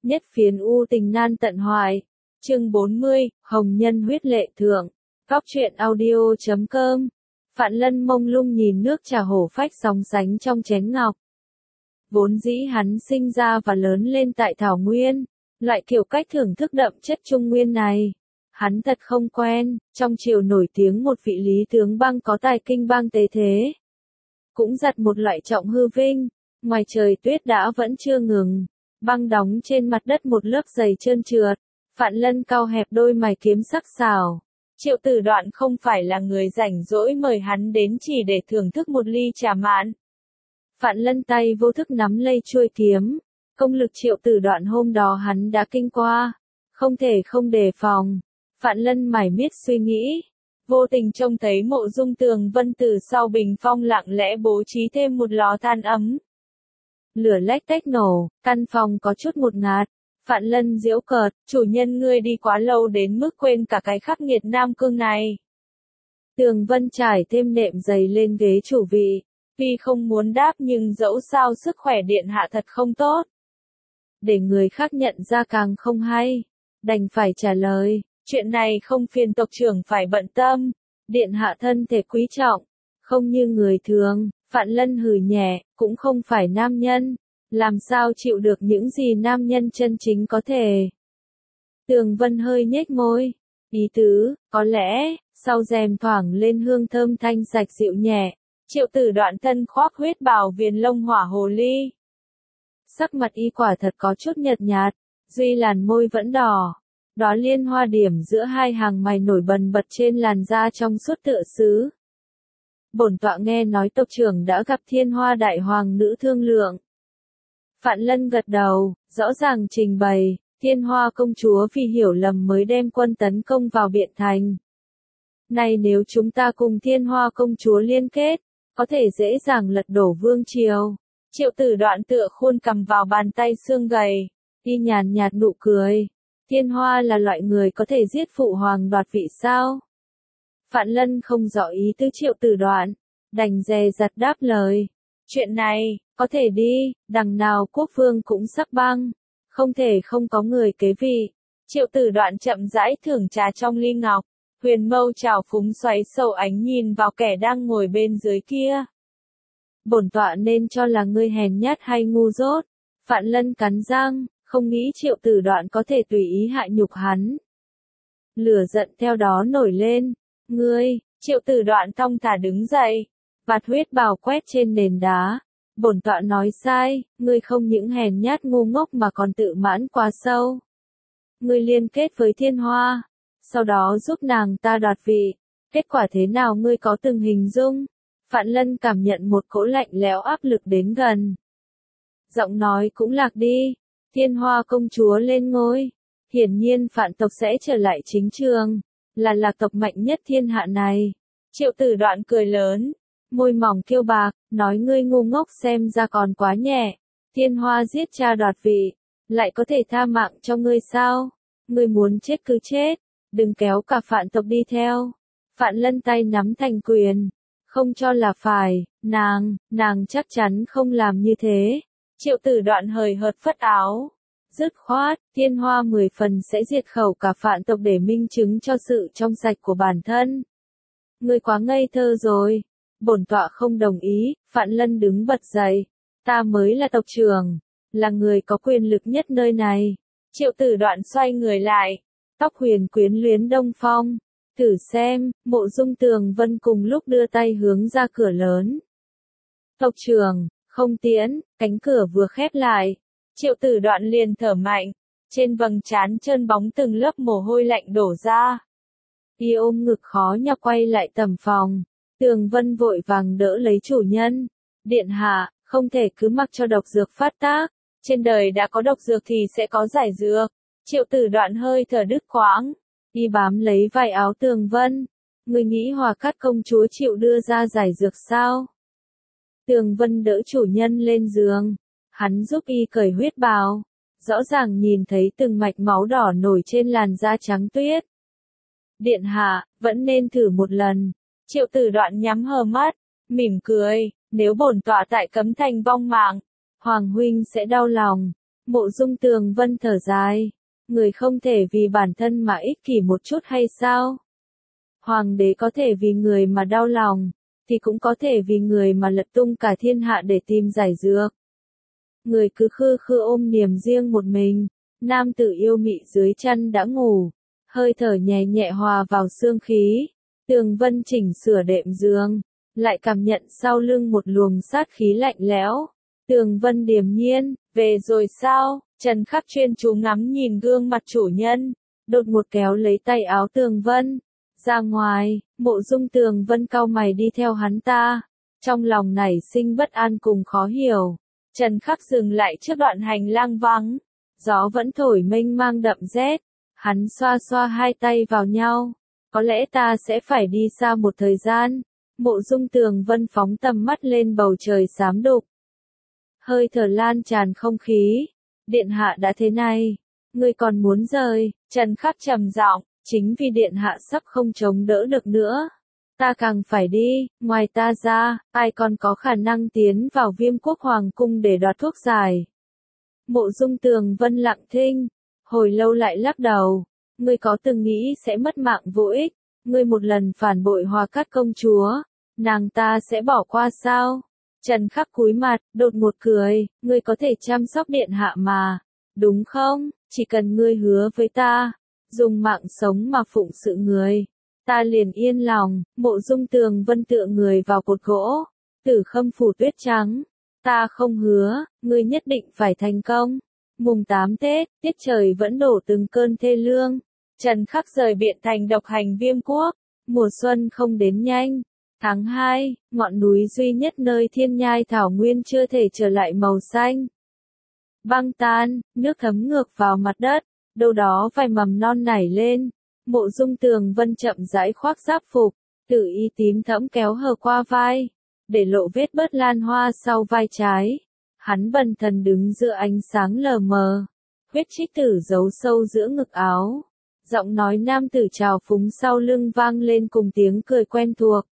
nhất phiến u tình nan tận hoài. Chương 40, Hồng Nhân huyết lệ thượng. Góc truyện audio.com. Phạn Lân mông lung nhìn nước trà hổ phách sóng sánh trong chén ngọc. Vốn dĩ hắn sinh ra và lớn lên tại Thảo Nguyên, loại kiểu cách thưởng thức đậm chất Trung Nguyên này. Hắn thật không quen, trong triều nổi tiếng một vị lý tướng băng có tài kinh băng tế thế. Cũng giật một loại trọng hư vinh, ngoài trời tuyết đã vẫn chưa ngừng, băng đóng trên mặt đất một lớp dày trơn trượt. Phạn Lân cau hẹp đôi mày kiếm sắc sảo. Triệu Tử Đoạn không phải là người rảnh rỗi mời hắn đến chỉ để thưởng thức một ly trà mạn. Phạn Lân tay vô thức nắm lấy chuôi kiếm. Công lực Triệu Tử Đoạn hôm đó hắn đã kinh qua, không thể không đề phòng. Phạn Lân mải miết suy nghĩ, vô tình trông thấy Mộ Dung Tường Vân từ sau bình phong lặng lẽ bố trí thêm một lò than ấm. Lửa lách tách nổ, căn phòng có chút ngột ngạt. Phạn Lân giễu cợt, chủ nhân ngươi đi quá lâu đến mức quên cả cái khắc nghiệt Nam Cương này. Tường Vân trải thêm nệm dày lên ghế chủ vị, tuy không muốn đáp nhưng dẫu sao sức khỏe điện hạ thật không tốt. Để người khác nhận ra càng không hay, đành phải trả lời, chuyện này không phiền tộc trưởng phải bận tâm, điện hạ thân thể quý trọng, không như người thường. Phạn Lân hừ nhẹ, cũng không phải nam nhân. Làm sao chịu được những gì nam nhân chân chính có thể. Tường Vân hơi nhếch môi. Ý tứ, có lẽ, sau rèm thoảng lên hương thơm thanh sạch dịu nhẹ. Triệu Tử Đoạn thân khoác huyết bào viền lông hỏa hồ ly. Sắc mặt y quả thật có chút nhợt nhạt, duy làn môi vẫn đỏ. Đóa liên hoa điểm giữa hai hàng mày nổi bần bật trên làn da trong suốt tựa sứ. Bổn tọa nghe nói tộc trưởng đã gặp Thiên Hoa Đại Hoàng nữ thương lượng. Phạn Lân gật đầu, rõ ràng trình bày, Thiên Hoa công chúa vì hiểu lầm mới đem quân tấn công vào Biện Thành. Này nếu chúng ta cùng Thiên Hoa công chúa liên kết, có thể dễ dàng lật đổ vương triều. Triệu Tử Đoạn tựa khuôn cầm vào bàn tay xương gầy, y nhàn nhạt nụ cười. Thiên Hoa là loại người có thể giết phụ hoàng đoạt vị sao? Phạn Lân không rõ ý tứ Triệu Tử Đoạn, đành dè dặt đáp lời. Chuyện này, có thể đi, đằng nào quốc vương cũng sắp băng, không thể không có người kế vị. Triệu Tử Đoạn chậm rãi thưởng trà trong ly ngọc, huyền mâu trào phúng xoáy sâu ánh nhìn vào kẻ đang ngồi bên dưới kia. Bổn tọa nên cho là ngươi hèn nhát hay ngu dốt. Phạn Lân cắn răng, không nghĩ Triệu Tử Đoạn có thể tùy ý hạ nhục hắn. Lửa giận theo đó nổi lên. Ngươi, Triệu Tử Đoạn thong thả đứng dậy, vạt huyết bào quét trên nền đá. Bổn tọa nói sai, ngươi không những hèn nhát ngu ngốc mà còn tự mãn quá sâu. Ngươi liên kết với Thiên Hoa, sau đó giúp nàng ta đoạt vị. Kết quả thế nào ngươi có từng hình dung? Phạn Lân cảm nhận một cỗ lạnh lẽo áp lực đến gần. Giọng nói cũng lạc đi. Thiên Hoa công chúa lên ngôi. Hiển nhiên Phạn tộc sẽ trở lại chính trường, là lạc tộc mạnh nhất thiên hạ này. Triệu Tử Đoạn cười lớn, môi mỏng kiêu bạc, nói ngươi ngu ngốc xem ra còn quá nhẹ. Thiên Hoa giết cha đoạt vị, lại có thể tha mạng cho ngươi sao? Ngươi muốn chết cứ chết, đừng kéo cả Phạn tộc đi theo. Phạn Lân tay nắm thành quyền, không cho là phải, nàng chắc chắn không làm như thế. Triệu Tử Đoạn hời hợt phất áo. Dứt khoát, Thiên Hoa 10 phần sẽ diệt khẩu cả Phạn tộc để minh chứng cho sự trong sạch của bản thân. Ngươi quá ngây thơ rồi. Bổn tọa không đồng ý. Phạn Lân đứng bật dậy. Ta mới là tộc trưởng, là người có quyền lực nhất nơi này. Triệu Tử Đoạn xoay người lại, tóc huyền quyến luyến đông phong. Thử xem, Mộ Dung Tường Vân cùng lúc đưa tay hướng ra cửa lớn. Tộc trưởng, không tiễn, cánh cửa vừa khép lại. Triệu Tử Đoạn liền thở mạnh, trên vầng trán trơn bóng từng lớp mồ hôi lạnh đổ ra. Y ôm ngực khó nhọc quay lại tầm phòng. Tường Vân vội vàng đỡ lấy chủ nhân. Điện hạ, không thể cứ mặc cho độc dược phát tác. Trên đời đã có độc dược thì sẽ có giải dược. Triệu Tử Đoạn hơi thở đứt quãng. Y bám lấy vai áo Tường Vân. Ngươi nghĩ Hòa Cát công chúa chịu đưa ra giải dược sao? Tường Vân đỡ chủ nhân lên giường. Hắn giúp y cởi huyết bào. Rõ ràng nhìn thấy từng mạch máu đỏ nổi trên làn da trắng tuyết. Điện hạ, vẫn nên thử một lần. Triệu Tử Đoạn nhắm hờ mắt, mỉm cười, nếu bổn tọa tại Cấm Thành vong mạng, Hoàng huynh sẽ đau lòng. Mộ Dung Tường Vân thở dài. Người không thể vì bản thân mà ích kỷ một chút hay sao? Hoàng đế có thể vì người mà đau lòng, thì cũng có thể vì người mà lật tung cả thiên hạ để tìm giải dược. Người cứ khư khư ôm niềm riêng một mình, nam tử yêu mị dưới chăn đã ngủ, hơi thở nhẹ nhẹ hòa vào xương khí. Tường Vân chỉnh sửa đệm giường, lại cảm nhận sau lưng một luồng sát khí lạnh lẽo. Tường Vân điềm nhiên, về rồi sao? Trần Khắc chuyên chú ngắm nhìn gương mặt chủ nhân, đột ngột kéo lấy tay áo Tường Vân. Ra ngoài, Mộ Dung Tường Vân cau mày đi theo hắn ta, trong lòng nảy sinh bất an cùng khó hiểu. Trần Khắc dừng lại trước đoạn hành lang vắng, gió vẫn thổi mênh mang đậm rét, hắn xoa xoa hai tay vào nhau, có lẽ ta sẽ phải đi xa một thời gian. Mộ Dung Tường Vân phóng tầm mắt lên bầu trời xám đục. Hơi thở lan tràn không khí, điện hạ đã thế này, ngươi còn muốn rời? Trần Khắc trầm giọng, chính vì điện hạ sắp không chống đỡ được nữa, ta càng phải đi, ngoài ta ra, ai còn có khả năng tiến vào Viêm Quốc Hoàng cung để đoạt thuốc giải. Mộ Dung Tường Vân lặng thinh, hồi lâu lại lắc đầu, ngươi có từng nghĩ sẽ mất mạng vô ích, ngươi một lần phản bội Hoa Cát công chúa, nàng ta sẽ bỏ qua sao? Trần Khắc cúi mặt, đột ngột cười, ngươi có thể chăm sóc điện hạ mà, đúng không? Chỉ cần ngươi hứa với ta, dùng mạng sống mà phụng sự người, ta liền yên lòng. Mộ Dung Tường Vân tựa người vào cột gỗ, Tử Khâm phủ tuyết trắng, ta không hứa, ngươi nhất định phải thành công. Mùng 8 Tết, tiết trời vẫn đổ từng cơn thê lương. Trần Khắc rời Biện Thành độc hành Viêm Quốc, mùa xuân không đến nhanh. Tháng 2, ngọn núi duy nhất nơi thiên nhai thảo nguyên chưa thể trở lại màu xanh. Băng tan, nước thấm ngược vào mặt đất, đâu đó vài mầm non nảy lên. Mộ Dung Tường Vân chậm rãi khoác giáp phục, tử y tím thẫm kéo hở qua vai, để lộ vết bớt lan hoa sau vai trái. Hắn bần thần đứng giữa ánh sáng lờ mờ, huyết trích tử giấu sâu giữa ngực áo. Giọng nói nam tử trào phúng sau lưng vang lên cùng tiếng cười quen thuộc.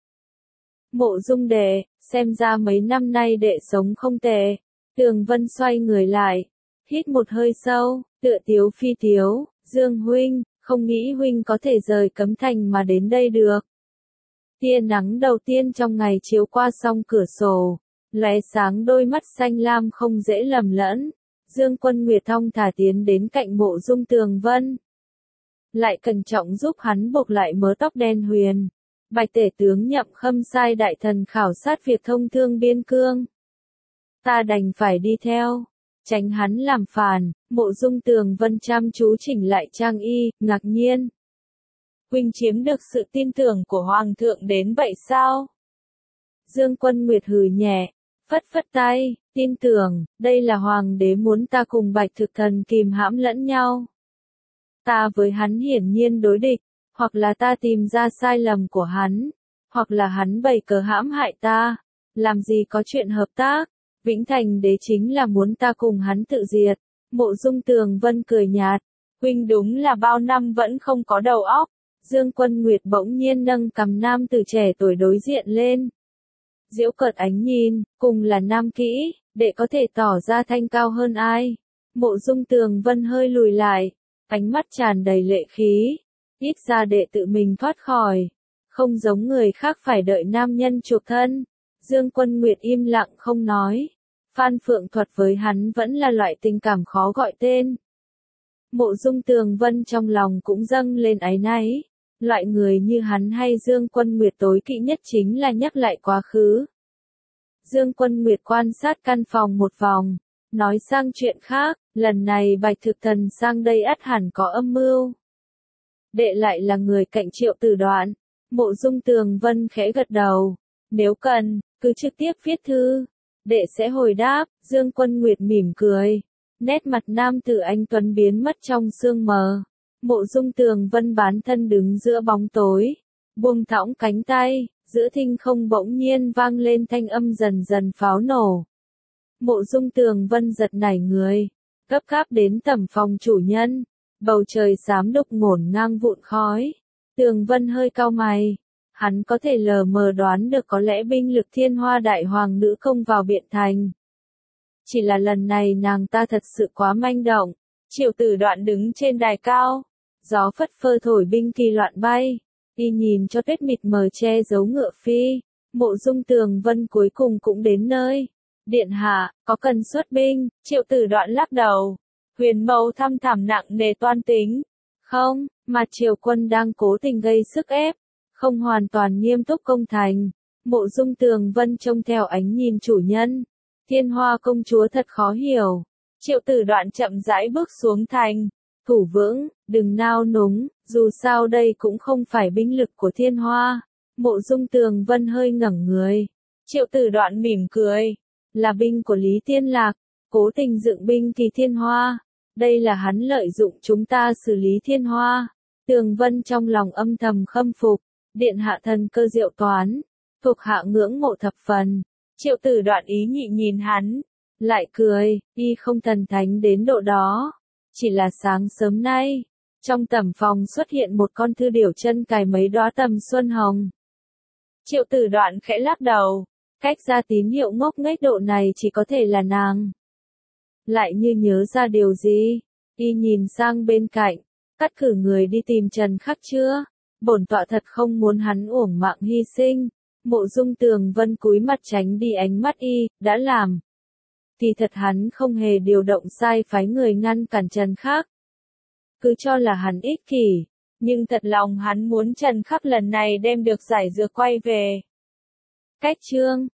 Mộ Dung đệ, xem ra mấy năm nay đệ sống không tệ. Tường Vân xoay người lại, hít một hơi sâu, tựa tiếu phi tiếu, Dương huynh, không nghĩ huynh có thể rời Cấm Thành mà đến đây được. Tia nắng đầu tiên trong ngày chiếu qua song cửa sổ, lóe sáng đôi mắt xanh lam không dễ lầm lẫn. Dương Quân Nguyệt thong thả tiến đến cạnh Mộ Dung Tường Vân, lại cẩn trọng giúp hắn buộc lại mớ tóc đen huyền. Bạch tể tướng Nhậm Khâm sai đại thần khảo sát việc thông thương biên cương, ta đành phải đi theo, tránh hắn làm phản. Mộ Dung Tường Vân chăm chú chỉnh lại trang y, ngạc nhiên. Huynh chiếm được sự tin tưởng của Hoàng thượng đến vậy sao? Dương Quân Nguyệt hừ nhẹ, phất phất tay, tin tưởng, đây là Hoàng đế muốn ta cùng Bạch Thực Thần kìm hãm lẫn nhau. Ta với hắn hiển nhiên đối địch, hoặc là ta tìm ra sai lầm của hắn, hoặc là hắn bày cớ hãm hại ta. Làm gì có chuyện hợp tác, Vĩnh Thành đế chính là muốn ta cùng hắn tự diệt. Mộ Dung Tường Vân cười nhạt, huynh đúng là bao năm vẫn không có đầu óc. Dương Quân Nguyệt bỗng nhiên nâng cằm nam tử trẻ tuổi đối diện lên, giễu cợt ánh nhìn, cùng là nam kỹ, đệ có thể tỏ ra thanh cao hơn ai? Mộ Dung Tường Vân hơi lùi lại, ánh mắt tràn đầy lệ khí, ít ra đệ tự mình thoát khỏi, không giống người khác phải đợi nam nhân chuộc thân. Dương Quân Nguyệt im lặng không nói, Phan Phượng Thuật với hắn vẫn là loại tình cảm khó gọi tên. Mộ Dung Tường Vân trong lòng cũng dâng lên áy náy, loại người như hắn hay Dương Quân Nguyệt tối kỵ nhất chính là nhắc lại quá khứ. Dương Quân Nguyệt quan sát căn phòng một vòng, nói sang chuyện khác, lần này Bạch Thực Thần sang đây ắt hẳn có âm mưu. Đệ lại là người cạnh Triệu Tử Đoạn. Mộ Dung Tường Vân khẽ gật đầu, nếu cần, cứ trực tiếp viết thư, đệ sẽ hồi đáp. Dương Quân Nguyệt mỉm cười, nét mặt nam tử anh tuấn biến mất trong sương mờ. Mộ Dung Tường Vân bán thân đứng giữa bóng tối, buông thõng cánh tay, giữa thinh không bỗng nhiên vang lên thanh âm dần dần pháo nổ. Mộ Dung Tường Vân giật nảy người, gấp gáp đến tầm phòng chủ nhân, bầu trời xám đục ngổn ngang vụn khói. Tường Vân hơi cau mày, hắn có thể lờ mờ đoán được có lẽ binh lực Thiên Hoa Đại Hoàng nữ không vào Biện Thành. Chỉ là lần này nàng ta thật sự quá manh động. Triệu Tử Đoạn đứng trên đài cao, gió phất phơ thổi binh kỳ loạn bay, y nhìn cho tuyết mịt mờ che giấu Ngựa Phi. Mộ Dung Tường Vân cuối cùng cũng đến nơi. Điện hạ, có cần xuất binh? Triệu Tử Đoạn lắc đầu. Huyền Mâu thăm thẳm nặng nề toan tính. Không, mà triều quân đang cố tình gây sức ép, không hoàn toàn nghiêm túc công thành. Mộ Dung Tường Vân trông theo ánh nhìn chủ nhân. Thiên Hoa công chúa thật khó hiểu. Triệu Tử Đoạn chậm rãi bước xuống thành. Thủ vững, đừng nao núng, dù sao đây cũng không phải binh lực của Thiên Hoa. Mộ Dung Tường Vân hơi ngẩng người. Triệu Tử Đoạn mỉm cười. Là binh của Lý Tiên Lạc, cố tình dựng binh kỳ Thiên Hoa. Đây là hắn lợi dụng chúng ta xử lý Thiên Hoa. Tường Vân trong lòng âm thầm khâm phục. Điện hạ thần cơ diệu toán. Thuộc hạ ngưỡng mộ thập phần. Triệu Tử Đoạn ý nhị nhìn hắn. Lại cười, y không thần thánh đến độ đó. Chỉ là sáng sớm nay, trong tẩm phòng xuất hiện một con thư điểu chân cài mấy đóa tầm xuân hồng. Triệu Tử Đoạn khẽ lắc đầu. Cách ra tín hiệu ngốc nghếch độ này chỉ có thể là nàng. Lại như nhớ ra điều gì, y nhìn sang bên cạnh, cắt cử người đi tìm Trần Khắc chưa? Bổn tọa thật không muốn hắn uổng mạng hy sinh. Mộ Dung Tường Vân cúi mặt tránh đi ánh mắt y, đã làm. Thì thật hắn không hề điều động sai phái người ngăn cản Trần Khắc. Cứ cho là hắn ích kỷ, nhưng thật lòng hắn muốn Trần Khắc lần này đem được giải dược quay về. Cách chương